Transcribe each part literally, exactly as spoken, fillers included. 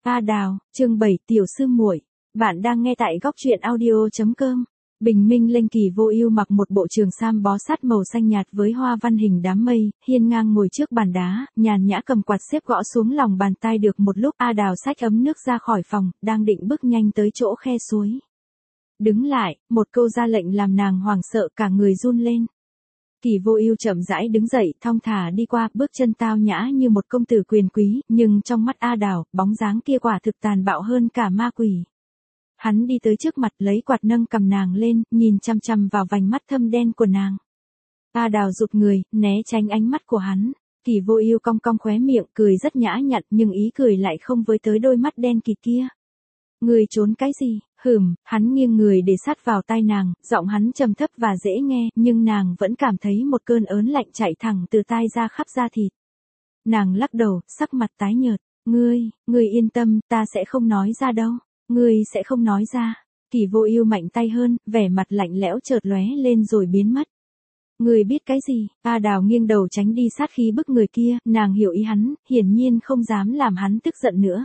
A Đào, chương bảy, tiểu sư muội. Bạn đang nghe tại góc truyện audio chấm com. Bình minh lênh Kỳ Vô Ưu mặc một bộ trường sam bó sát màu xanh nhạt với hoa văn hình đám mây, hiên ngang ngồi trước bàn đá, nhàn nhã cầm quạt xếp gõ xuống lòng bàn tay được một lúc. A Đào xách ấm nước ra khỏi phòng, đang định bước nhanh tới chỗ khe suối. Đứng lại, một câu ra lệnh làm nàng hoảng sợ cả người run lên. Kỳ Vô Ưu chậm rãi đứng dậy, thong thả đi qua, bước chân tao nhã như một công tử quyền quý, nhưng trong mắt A Đào, bóng dáng kia quả thực tàn bạo hơn cả ma quỷ. Hắn đi tới trước mặt, lấy quạt nâng cầm nàng lên, nhìn chằm chằm vào vành mắt thâm đen của nàng. A Đào rụt người, né tránh ánh mắt của hắn. Kỳ Vô Ưu cong cong khóe miệng, cười rất nhã nhặn, nhưng ý cười lại không với tới đôi mắt đen kịt kia. Ngươi trốn cái gì? Hừm, hắn nghiêng người để sát vào tai nàng, giọng hắn trầm thấp và dễ nghe, nhưng nàng vẫn cảm thấy một cơn ớn lạnh chạy thẳng từ tai ra khắp da thịt. Nàng lắc đầu, sắc mặt tái nhợt. Ngươi, ngươi yên tâm, ta sẽ không nói ra đâu. Ngươi sẽ không nói ra. Kỳ Vô Ưu mạnh tay hơn, vẻ mặt lạnh lẽo chợt lóe lên rồi biến mất. Ngươi biết cái gì? A Đào nghiêng đầu tránh đi sát khí bức người kia, nàng hiểu ý hắn, hiển nhiên không dám làm hắn tức giận nữa.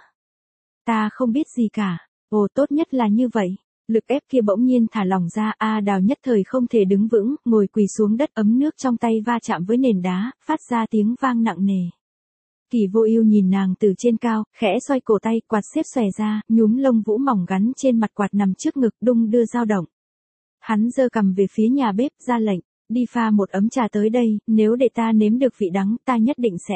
Ta không biết gì cả. Ồ, tốt nhất là như vậy. Lực ép kia bỗng nhiên thả lỏng ra, A Đào nhất thời không thể đứng vững, ngồi quỳ xuống đất, ấm nước trong tay va chạm với nền đá, phát ra tiếng vang nặng nề. Kỳ Vô Ưu nhìn nàng từ trên cao, khẽ xoay cổ tay, quạt xếp xòe ra, nhúm lông vũ mỏng gắn trên mặt quạt nằm trước ngực, đung đưa dao động. Hắn giơ cằm về phía nhà bếp, ra lệnh, đi pha một ấm trà tới đây, nếu để ta nếm được vị đắng, ta nhất định sẽ.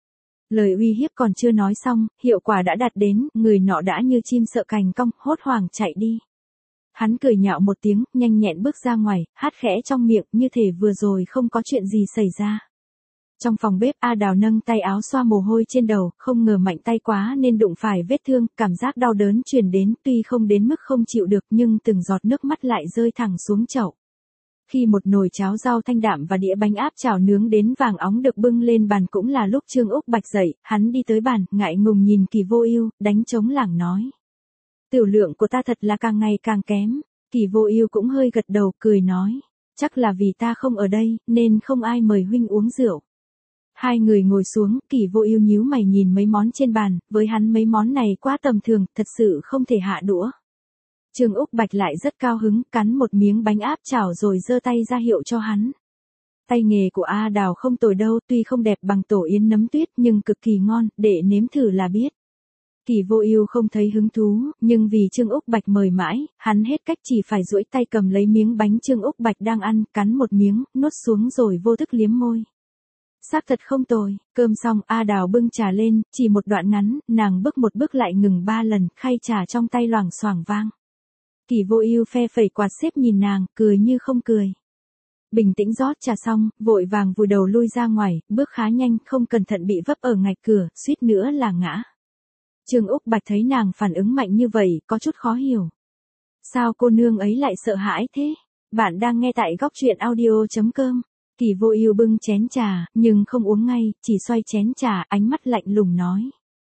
Lời uy hiếp còn chưa nói xong, hiệu quả đã đạt đến, người nọ đã như chim sợ cành cong, hốt hoảng chạy đi. Hắn cười nhạo một tiếng, nhanh nhẹn bước ra ngoài, hát khẽ trong miệng, như thể vừa rồi không có chuyện gì xảy ra. Trong phòng bếp, A Đào nâng tay áo xoa mồ hôi trên đầu, không ngờ mạnh tay quá nên đụng phải vết thương, cảm giác đau đớn truyền đến, tuy không đến mức không chịu được nhưng từng giọt nước mắt lại rơi thẳng xuống chậu. Khi một nồi cháo rau thanh đạm và đĩa bánh áp chảo nướng đến vàng óng được bưng lên bàn cũng là lúc Trương Úc Bạch dậy, hắn đi tới bàn, ngại ngùng nhìn Kỳ Vô Ưu, đánh trống lảng nói. Tiểu lượng của ta thật là càng ngày càng kém. Kỳ Vô Ưu cũng hơi gật đầu, cười nói. Chắc là vì ta không ở đây, nên không ai mời huynh uống rượu. Hai người ngồi xuống, Kỳ Vô Ưu nhíu mày nhìn mấy món trên bàn, với hắn mấy món này quá tầm thường, thật sự không thể hạ đũa. Trương Úc Bạch lại rất cao hứng, cắn một miếng bánh áp chảo rồi giơ tay ra hiệu cho hắn. Tay nghề của A Đào không tồi đâu, tuy không đẹp bằng tổ yến nấm tuyết nhưng cực kỳ ngon, để nếm thử là biết. Kỳ Vô Ưu không thấy hứng thú, nhưng vì Trương Úc Bạch mời mãi, hắn hết cách chỉ phải duỗi tay cầm lấy miếng bánh Trương Úc Bạch đang ăn, cắn một miếng, nuốt xuống rồi vô thức liếm môi. Xác thật không tồi. Cơm xong, A Đào bưng trà lên, chỉ một đoạn ngắn, nàng bước một bước lại ngừng ba lần, khay trà trong tay loảng xoảng vang. Kỳ Vô Ưu phe phẩy quạt xếp nhìn nàng, cười như không cười. Bình tĩnh rót trà xong, vội vàng vùi đầu lui ra ngoài, bước khá nhanh, không cẩn thận bị vấp ở ngạch cửa, suýt nữa là ngã. Trương Úc Bạch thấy nàng phản ứng mạnh như vậy, có chút khó hiểu. Sao cô nương ấy lại sợ hãi thế? Bạn đang nghe tại góc truyện audio chấm com. Kỳ Vô Ưu bưng chén trà, nhưng không uống ngay, chỉ xoay chén trà, ánh mắt lạnh lùng nói.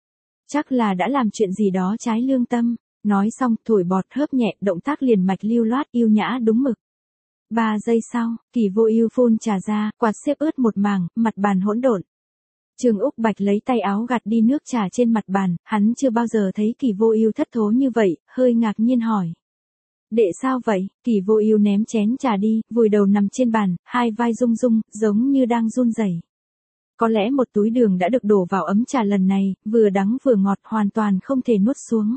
Chắc là đã làm chuyện gì đó trái lương tâm. Nói xong, thổi bọt hớp nhẹ, động tác liền mạch lưu loát, yêu nhã đúng mực. Ba giây sau, Kỳ Vô Ưu phun trà ra, quạt xếp ướt một mảng, mặt bàn hỗn độn. Trương Úc Bạch lấy tay áo gạt đi nước trà trên mặt bàn, hắn chưa bao giờ thấy Kỳ Vô Ưu thất thố như vậy, hơi ngạc nhiên hỏi. Đệ sao vậy? Kỳ Vô Ưu ném chén trà đi, vùi đầu nằm trên bàn, hai vai rung rung, giống như đang run rẩy. Có lẽ một túi đường đã được đổ vào ấm trà lần này, vừa đắng vừa ngọt, hoàn toàn không thể nuốt xuống.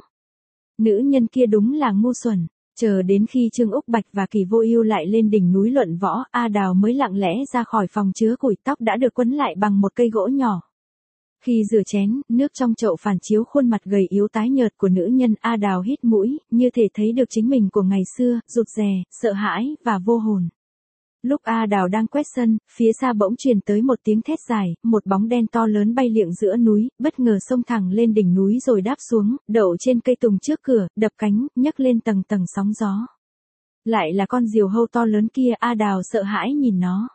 Nữ nhân kia đúng là ngu xuẩn. Chờ đến khi Trương Úc Bạch và Kỳ Vô Ưu lại lên đỉnh núi luận võ, A Đào mới lặng lẽ ra khỏi phòng chứa củi, tóc đã được quấn lại bằng một cây gỗ nhỏ. Khi rửa chén, nước trong chậu phản chiếu khuôn mặt gầy yếu tái nhợt của nữ nhân. A Đào hít mũi, như thể thấy được chính mình của ngày xưa, rụt rè, sợ hãi và vô hồn. Lúc A Đào đang quét sân, phía xa bỗng truyền tới một tiếng thét dài, một bóng đen to lớn bay liệng giữa núi, bất ngờ xông thẳng lên đỉnh núi rồi đáp xuống, đậu trên cây tùng trước cửa, đập cánh, nhấc lên tầng tầng sóng gió. Lại là con diều hâu to lớn kia. A Đào sợ hãi nhìn nó.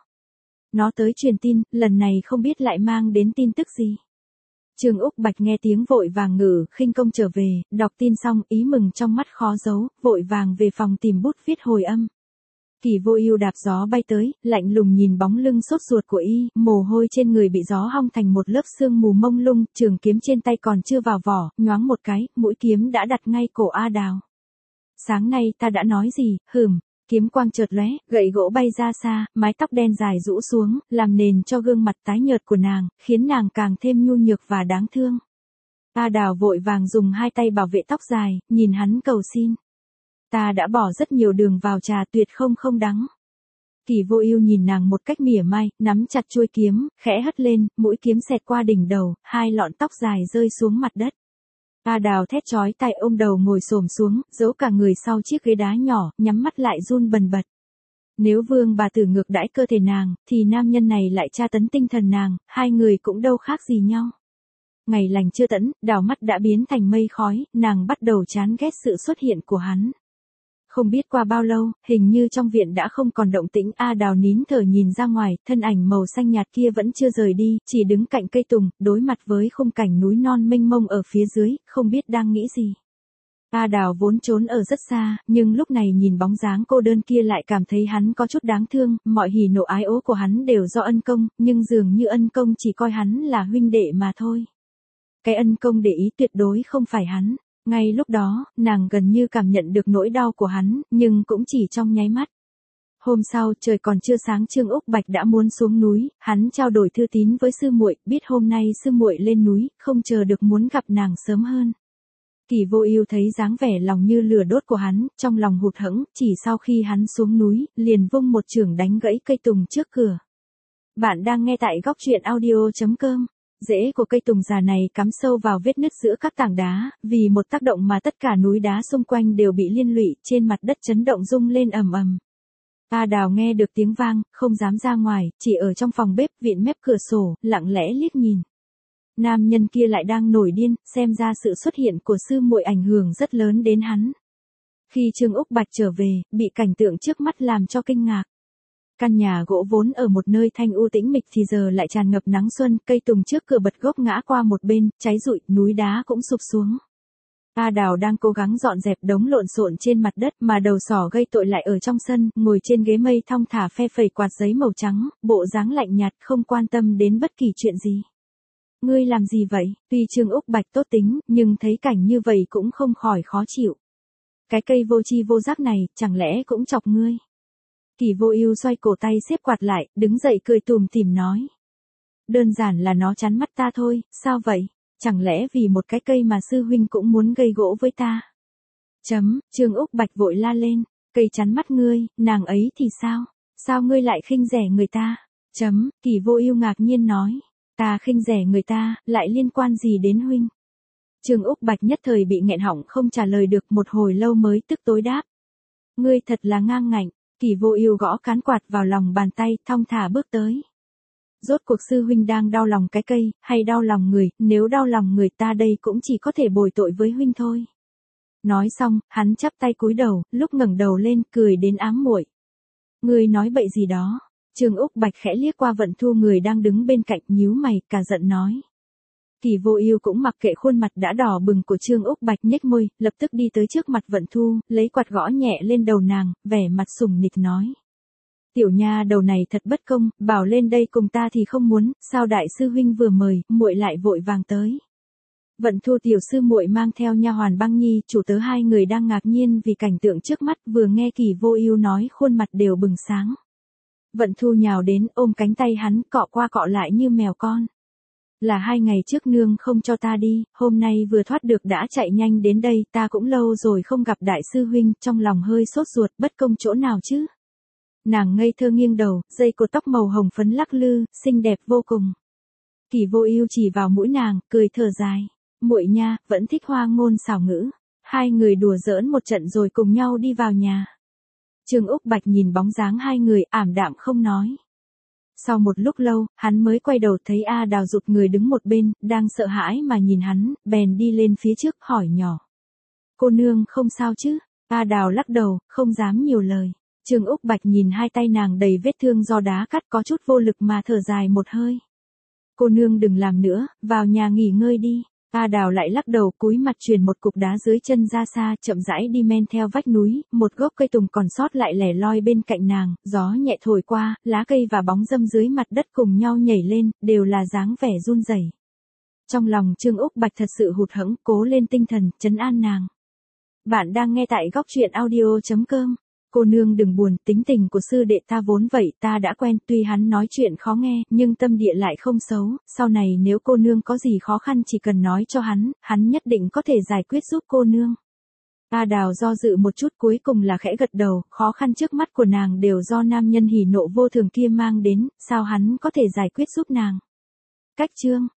Nó tới truyền tin, lần này không biết lại mang đến tin tức gì. Trương Úc Bạch nghe tiếng vội vàng ngự khinh công trở về, đọc tin xong, ý mừng trong mắt khó giấu, vội vàng về phòng tìm bút viết hồi âm. Kỳ Vô Ưu đạp gió bay tới, lạnh lùng nhìn bóng lưng sốt ruột của y, mồ hôi trên người bị gió hong thành một lớp sương mù mông lung, trường kiếm trên tay còn chưa vào vỏ, nhoáng một cái, mũi kiếm đã đặt ngay cổ A Đào. Sáng nay ta đã nói gì, hừm, kiếm quang chợt lóe, gậy gỗ bay ra xa, mái tóc đen dài rũ xuống, làm nền cho gương mặt tái nhợt của nàng, khiến nàng càng thêm nhu nhược và đáng thương. A Đào vội vàng dùng hai tay bảo vệ tóc dài, nhìn hắn cầu xin. Ta đã bỏ rất nhiều đường vào trà, tuyệt không không đắng. Kỳ Vô Ưu nhìn nàng một cách mỉa mai, nắm chặt chuôi kiếm, khẽ hất lên, mũi kiếm xẹt qua đỉnh đầu, hai lọn tóc dài rơi xuống mặt đất. A Đào thét chói tai ôm đầu ngồi xổm xuống, giấu cả người sau chiếc ghế đá nhỏ, nhắm mắt lại run bần bật. Nếu Vương bà tử ngược đãi cơ thể nàng, thì nam nhân này lại tra tấn tinh thần nàng, hai người cũng đâu khác gì nhau. Ngày lành chưa tẫn, đảo mắt đã biến thành mây khói, nàng bắt đầu chán ghét sự xuất hiện của hắn. Không biết qua bao lâu, hình như trong viện đã không còn động tĩnh, A Đào nín thở nhìn ra ngoài, thân ảnh màu xanh nhạt kia vẫn chưa rời đi, chỉ đứng cạnh cây tùng, đối mặt với khung cảnh núi non mênh mông ở phía dưới, không biết đang nghĩ gì. A Đào vốn trốn ở rất xa, nhưng lúc này nhìn bóng dáng cô đơn kia lại cảm thấy hắn có chút đáng thương, mọi hỉ nộ ái ố của hắn đều do ân công, nhưng dường như ân công chỉ coi hắn là huynh đệ mà thôi. Cái ân công để ý tuyệt đối không phải hắn. Ngay lúc đó, nàng gần như cảm nhận được nỗi đau của hắn, nhưng cũng chỉ trong nháy mắt. Hôm sau, trời còn chưa sáng, Trương Úc Bạch đã muốn xuống núi, hắn trao đổi thư tín với sư muội, biết hôm nay sư muội lên núi, không chờ được muốn gặp nàng sớm hơn. Kỳ Vô Ưu thấy dáng vẻ lòng như lửa đốt của hắn, trong lòng hụt hẫng, chỉ sau khi hắn xuống núi, liền vung một chưởng đánh gãy cây tùng trước cửa. Bạn đang nghe tại góc truyện audio chấm com. Rễ của cây tùng già này cắm sâu vào vết nứt giữa các tảng đá, vì một tác động mà tất cả núi đá xung quanh đều bị liên lụy, trên mặt đất chấn động rung lên ầm ầm. A Đào nghe được tiếng vang, không dám ra ngoài, chỉ ở trong phòng bếp vịn mép cửa sổ, lặng lẽ liếc nhìn. Nam nhân kia lại đang nổi điên, xem ra sự xuất hiện của sư muội ảnh hưởng rất lớn đến hắn. Khi Trương Úc Bạch trở về, bị cảnh tượng trước mắt làm cho kinh ngạc. Căn nhà gỗ vốn ở một nơi thanh u tĩnh mịch thì giờ lại tràn ngập nắng xuân, cây tùng trước cửa bật gốc ngã qua một bên, cháy rụi, núi đá cũng sụp xuống. A Đào đang cố gắng dọn dẹp đống lộn xộn trên mặt đất, mà đầu sỏ gây tội lại ở trong sân, ngồi trên ghế mây thong thả phe phẩy quạt giấy màu trắng, bộ dáng lạnh nhạt không quan tâm đến bất kỳ chuyện gì. Ngươi làm gì vậy? Tuy Trương Úc Bạch tốt tính, nhưng thấy cảnh như vậy cũng không khỏi khó chịu. Cái cây vô tri vô giác này, chẳng lẽ cũng chọc ngươi? Kỳ Vô Ưu xoay cổ tay xếp quạt lại, đứng dậy cười tủm tỉm nói. Đơn giản là nó chắn mắt ta thôi, sao vậy? Chẳng lẽ vì một cái cây mà sư huynh cũng muốn gây gỗ với ta? Chấm, Trương Úc Bạch vội la lên, cây chắn mắt ngươi, nàng ấy thì sao? Sao ngươi lại khinh rẻ người ta? Chấm, Kỳ Vô Ưu ngạc nhiên nói, ta khinh rẻ người ta, lại liên quan gì đến huynh? Trương Úc Bạch nhất thời bị nghẹn họng không trả lời được, một hồi lâu mới tức tối đáp. Ngươi thật là ngang ngạnh. Kỳ Vô Ưu gõ cán quạt vào lòng bàn tay, thong thả bước tới. Rốt cuộc sư huynh đang đau lòng cái cây, hay đau lòng người, nếu đau lòng người ta đây cũng chỉ có thể bồi tội với huynh thôi. Nói xong, hắn chắp tay cúi đầu, lúc ngẩng đầu lên, cười đến ám muội. Ngươi nói bậy gì đó? Trương Úc Bạch khẽ liếc qua Vận Thu người đang đứng bên cạnh, nhíu mày, cả giận nói. Kỳ Vô Ưu cũng mặc kệ khuôn mặt đã đỏ bừng của Trương Úc Bạch, nhếch môi, lập tức đi tới trước mặt Vận Thu, lấy quạt gõ nhẹ lên đầu nàng, vẻ mặt sủng nịch nói. Tiểu nha đầu này thật bất công, bảo lên đây cùng ta thì không muốn, sao đại sư huynh vừa mời, muội lại vội vàng tới. Vận Thu tiểu sư muội mang theo nha hoàn Băng Nhi, chủ tớ hai người đang ngạc nhiên vì cảnh tượng trước mắt, vừa nghe Kỳ Vô Ưu nói khuôn mặt đều bừng sáng. Vận Thu nhào đến, ôm cánh tay hắn, cọ qua cọ lại như mèo con. Là hai ngày trước nương không cho ta đi, hôm nay vừa thoát được đã chạy nhanh đến đây, ta cũng lâu rồi không gặp đại sư huynh, trong lòng hơi sốt ruột, bất công chỗ nào chứ. Nàng ngây thơ nghiêng đầu, dây cột tóc màu hồng phấn lắc lư, xinh đẹp vô cùng. Kỳ Vô Ưu chỉ vào mũi nàng, cười thở dài. Muội nha, vẫn thích hoa ngôn xảo ngữ. Hai người đùa giỡn một trận rồi cùng nhau đi vào nhà. Trương Úc Bạch nhìn bóng dáng hai người, ảm đạm không nói. Sau một lúc lâu, hắn mới quay đầu thấy A Đào rụt người đứng một bên, đang sợ hãi mà nhìn hắn, bèn đi lên phía trước, hỏi nhỏ. Cô nương không sao chứ? A Đào lắc đầu, không dám nhiều lời. Trương Úc Bạch nhìn hai tay nàng đầy vết thương do đá cắt, có chút vô lực mà thở dài một hơi. Cô nương đừng làm nữa, vào nhà nghỉ ngơi đi. A Đào lại lắc đầu cúi mặt truyền một cục đá dưới chân ra xa, chậm rãi đi men theo vách núi, một gốc cây tùng còn sót lại lẻ loi bên cạnh nàng, gió nhẹ thổi qua, lá cây và bóng râm dưới mặt đất cùng nhau nhảy lên, đều là dáng vẻ run rẩy. Trong lòng Trương Úc Bạch thật sự hụt hẫng, cố lên tinh thần, trấn an nàng. Bạn đang nghe tại góc truyện audio chấm com. Cô nương đừng buồn, tính tình của sư đệ ta vốn vậy, ta đã quen, tuy hắn nói chuyện khó nghe, nhưng tâm địa lại không xấu, sau này nếu cô nương có gì khó khăn chỉ cần nói cho hắn, hắn nhất định có thể giải quyết giúp cô nương. A Đào do dự một chút cuối cùng là khẽ gật đầu, khó khăn trước mắt của nàng đều do nam nhân hỉ nộ vô thường kia mang đến, sao hắn có thể giải quyết giúp nàng. Cách chương